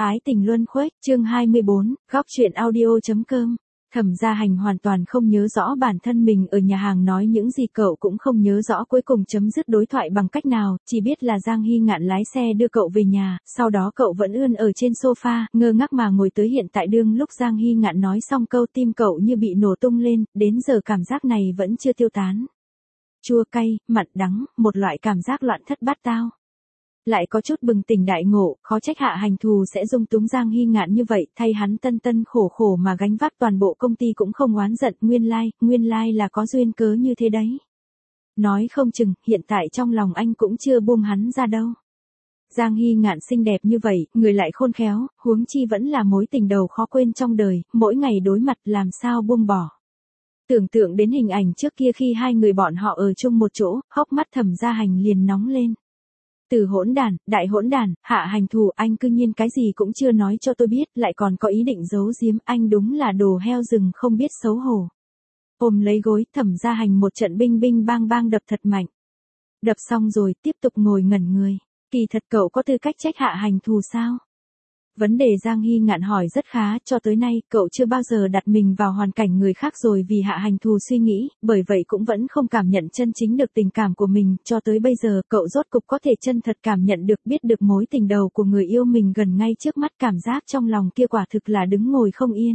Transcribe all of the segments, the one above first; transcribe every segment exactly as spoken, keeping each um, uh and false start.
Ái tình luân khuếch, chương hai mươi bốn, góc truyện audio.com. Thẩm Gia Hành hoàn toàn không nhớ rõ bản thân mình ở nhà hàng nói những gì, cậu cũng không nhớ rõ cuối cùng chấm dứt đối thoại bằng cách nào, chỉ biết là Giang Hy Ngạn lái xe đưa cậu về nhà, sau đó cậu vẫn ươn ở trên sofa, ngơ ngác mà ngồi tới hiện tại. Đương lúc Giang Hy Ngạn nói xong câu, tim cậu như bị nổ tung lên, đến giờ cảm giác này vẫn chưa tiêu tán. Chua, cay, mặn, đắng, một loại cảm giác loạn thất bát tao. Lại có chút bừng tỉnh đại ngộ, khó trách Hạ Hành Thù sẽ dung túng Giang Hy Ngạn như vậy, thay hắn tân tân khổ khổ mà gánh vác toàn bộ công ty cũng không oán giận, nguyên lai, like, nguyên lai like là có duyên cớ như thế đấy. Nói không chừng, hiện tại trong lòng anh cũng chưa buông hắn ra đâu. Giang Hy Ngạn xinh đẹp như vậy, người lại khôn khéo, huống chi vẫn là mối tình đầu khó quên trong đời, mỗi ngày đối mặt làm sao buông bỏ. Tưởng tượng đến hình ảnh trước kia khi hai người bọn họ ở chung một chỗ, hốc mắt Thẩm Gia Hành liền nóng lên. Từ hỗn đàn, đại hỗn đàn, Hạ Hành Thù, anh cư nhiên cái gì cũng chưa nói cho tôi biết, lại còn có ý định giấu giếm, anh đúng là đồ heo rừng không biết xấu hổ. Ôm lấy gối, Thẩm Gia Hành một trận binh binh bang bang đập thật mạnh. Đập xong rồi, tiếp tục ngồi ngẩn người. Kỳ thật cậu có tư cách trách Hạ Hành Thù sao? Vấn đề Giang Hy Ngạn hỏi rất khá, cho tới nay, cậu chưa bao giờ đặt mình vào hoàn cảnh người khác rồi vì Hạ Hành Thù suy nghĩ, bởi vậy cũng vẫn không cảm nhận chân chính được tình cảm của mình, cho tới bây giờ, cậu rốt cục có thể chân thật cảm nhận được, biết được mối tình đầu của người yêu mình gần ngay trước mắt, cảm giác trong lòng kia quả thực là đứng ngồi không yên.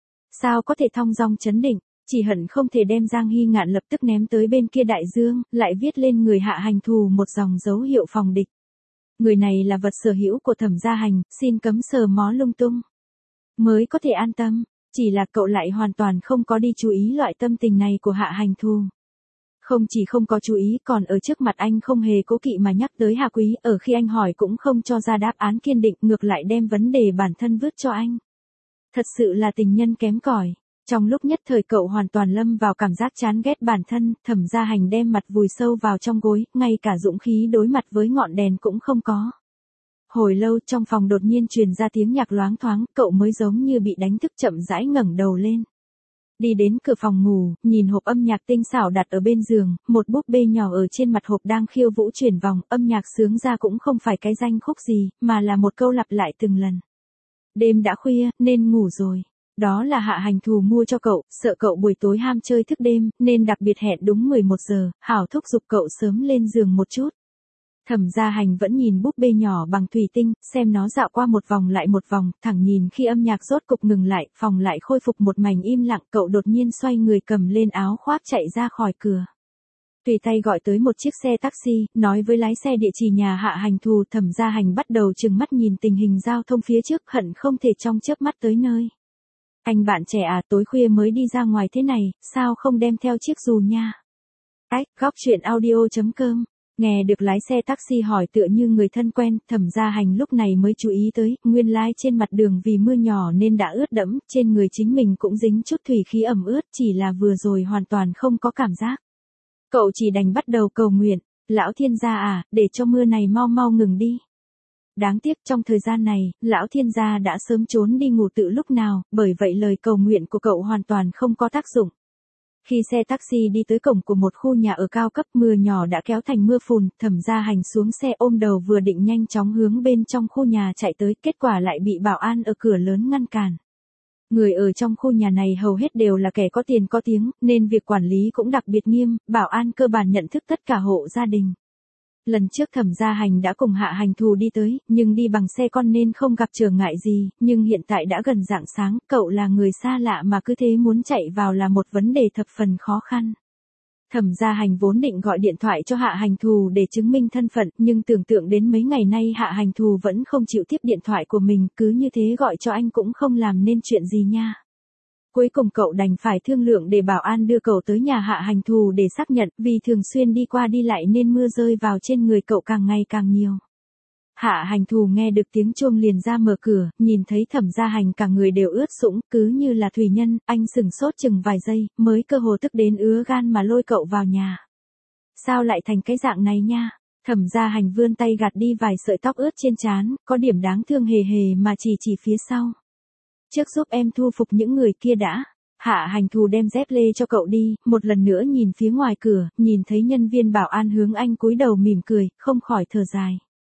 Sao có thể thong dong chấn định, chỉ hận không thể đem Giang Hy Ngạn lập tức ném tới bên kia đại dương, lại viết lên người Hạ Hành Thù một dòng dấu hiệu phòng địch. Người này là vật sở hữu của Thẩm Gia Hành, xin cấm sờ mó lung tung. Mới có thể an tâm, chỉ là cậu lại hoàn toàn không có đi chú ý loại tâm tình này của Hạ Hành Thù. Không chỉ không có chú ý, còn ở trước mặt anh không hề cố kỵ mà nhắc tới Hạ Quý, ở khi anh hỏi cũng không cho ra đáp án kiên định, ngược lại đem vấn đề bản thân vứt cho anh. Thật sự là tình nhân kém cỏi. Trong lúc nhất thời cậu hoàn toàn lâm vào cảm giác chán ghét bản thân, Thẩm Gia Hành đem mặt vùi sâu vào trong gối, ngay cả dũng khí đối mặt với ngọn đèn cũng không có. Hồi lâu trong phòng đột nhiên truyền ra tiếng nhạc loáng thoáng, cậu mới giống như bị đánh thức chậm rãi ngẩng đầu lên. Đi đến cửa phòng ngủ, nhìn hộp âm nhạc tinh xảo đặt ở bên giường, một búp bê nhỏ ở trên mặt hộp đang khiêu vũ chuyển vòng, âm nhạc sướng ra cũng không phải cái danh khúc gì, mà là một câu lặp lại từng lần. Đêm đã khuya, nên ngủ rồi. Đó là Hạ Hành Thù mua cho cậu, sợ cậu buổi tối ham chơi thức đêm, nên đặc biệt hẹn đúng mười một giờ, hảo thúc giục cậu sớm lên giường một chút. Thẩm Gia Hành vẫn nhìn búp bê nhỏ bằng thủy tinh, xem nó dạo qua một vòng lại một vòng, thẳng nhìn khi âm nhạc rốt cục ngừng lại, phòng lại khôi phục một mảnh im lặng, cậu đột nhiên xoay người cầm lên áo khoác chạy ra khỏi cửa. Tùy tay gọi tới một chiếc xe taxi, nói với lái xe địa chỉ nhà Hạ Hành Thù. Thẩm Gia Hành bắt đầu trừng mắt nhìn tình hình giao thông phía trước, hận không thể trong chớp mắt tới nơi. Anh bạn trẻ à, tối khuya mới đi ra ngoài thế này, sao không đem theo chiếc dù nha? Ách, góc truyện audio.com. Nghe được lái xe taxi hỏi tựa như người thân quen, Thẩm Gia Hành lúc này mới chú ý tới, nguyên lai trên mặt đường vì mưa nhỏ nên đã ướt đẫm, trên người chính mình cũng dính chút thủy khí ẩm ướt, chỉ là vừa rồi hoàn toàn không có cảm giác. Cậu chỉ đành bắt đầu cầu nguyện, lão thiên gia à, để cho mưa này mau mau ngừng đi. Đáng tiếc trong thời gian này, lão thiên gia đã sớm trốn đi ngủ từ lúc nào, bởi vậy lời cầu nguyện của cậu hoàn toàn không có tác dụng. Khi xe taxi đi tới cổng của một khu nhà ở cao cấp, mưa nhỏ đã kéo thành mưa phùn, Thẩm Gia Hành xuống xe ôm đầu vừa định nhanh chóng hướng bên trong khu nhà chạy tới, kết quả lại bị bảo an ở cửa lớn ngăn cản. Người ở trong khu nhà này hầu hết đều là kẻ có tiền có tiếng, nên việc quản lý cũng đặc biệt nghiêm, bảo an cơ bản nhận thức tất cả hộ gia đình. Lần trước Thẩm Gia Hành đã cùng Hạ Hành Thù đi tới, nhưng đi bằng xe con nên không gặp trở ngại gì, nhưng hiện tại đã gần rạng sáng, cậu là người xa lạ mà cứ thế muốn chạy vào là một vấn đề thập phần khó khăn. Thẩm Gia Hành vốn định gọi điện thoại cho Hạ Hành Thù để chứng minh thân phận, nhưng tưởng tượng đến mấy ngày nay Hạ Hành Thù vẫn không chịu tiếp điện thoại của mình, cứ như thế gọi cho anh cũng không làm nên chuyện gì nha. Cuối cùng cậu đành phải thương lượng để bảo an đưa cậu tới nhà Hạ Hành Thù để xác nhận, vì thường xuyên đi qua đi lại nên mưa rơi vào trên người cậu càng ngày càng nhiều. Hạ Hành Thù nghe được tiếng chuông liền ra mở cửa, nhìn thấy Thẩm Gia Hành cả người đều ướt sũng, cứ như là thủy nhân, anh sừng sốt chừng vài giây, mới cơ hồ tức đến ứa gan mà lôi cậu vào nhà. Sao lại thành cái dạng này nha? Thẩm Gia Hành vươn tay gạt đi vài sợi tóc ướt trên trán, có điểm đáng thương hề hề mà chỉ chỉ phía sau. Trước giúp em thu phục những người kia đã. Hạ Hành Thù đem dép lê cho cậu đi, một lần nữa nhìn phía ngoài cửa, nhìn thấy nhân viên bảo an hướng anh cúi đầu mỉm cười, không khỏi thở dài.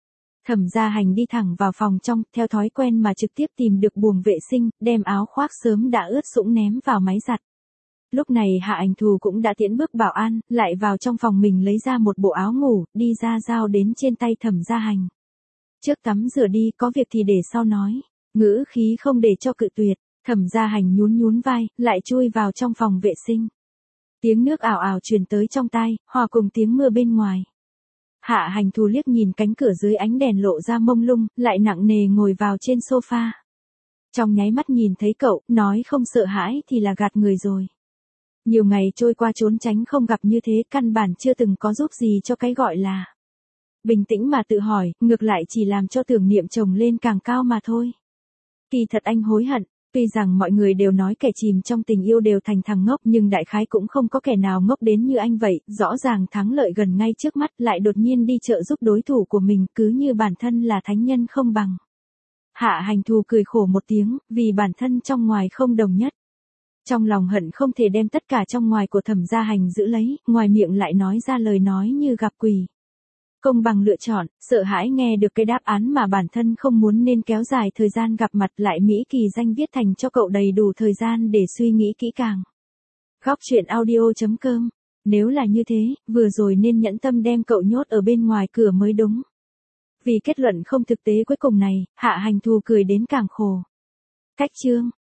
Thẩm Gia Hành đi thẳng vào phòng trong, theo thói quen mà trực tiếp tìm được buồng vệ sinh, đem áo khoác sớm đã ướt sũng ném vào máy giặt. Lúc này Hạ Ảnh Thù cũng đã tiễn bước bảo an, lại vào trong phòng mình lấy ra một bộ áo ngủ, đi ra giao đến trên tay Thẩm Gia Hành. Trước tắm rửa đi, có việc thì để sau nói. Ngữ khí không để cho cự tuyệt, Thẩm Gia Hành nhún nhún vai, lại chui vào trong phòng vệ sinh. Tiếng nước ào ào truyền tới trong tai, hòa cùng tiếng mưa bên ngoài. Hạ Hành Thù liếc nhìn cánh cửa dưới ánh đèn lộ ra mông lung, lại nặng nề ngồi vào trên sofa. Trong nháy mắt nhìn thấy cậu, nói không sợ hãi thì là gạt người rồi. Nhiều ngày trôi qua trốn tránh không gặp như thế, căn bản chưa từng có giúp gì cho cái gọi là. Bình tĩnh mà tự hỏi, ngược lại chỉ làm cho tưởng niệm chồng lên càng cao mà thôi. Kỳ thật anh hối hận, tuy rằng mọi người đều nói kẻ chìm trong tình yêu đều thành thằng ngốc, nhưng đại khái cũng không có kẻ nào ngốc đến như anh vậy, rõ ràng thắng lợi gần ngay trước mắt lại đột nhiên đi trợ giúp đối thủ của mình, cứ như bản thân là thánh nhân không bằng. Hạ Hành Thù cười khổ một tiếng, vì bản thân trong ngoài không đồng nhất. Trong lòng hận không thể đem tất cả trong ngoài của Thẩm Gia Hành giữ lấy, ngoài miệng lại nói ra lời nói như gặp quỷ. Công bằng lựa chọn, sợ hãi nghe được cái đáp án mà bản thân không muốn nên kéo dài thời gian gặp mặt, lại Mỹ Kỳ danh viết thành cho cậu đầy đủ thời gian để suy nghĩ kỹ càng. Góc truyện audio chấm com. Nếu là như thế, vừa rồi nên nhẫn tâm đem cậu nhốt ở bên ngoài cửa mới đúng. Vì kết luận không thực tế cuối cùng này, Hạ Hành Thù cười đến càng khổ. Cách chương.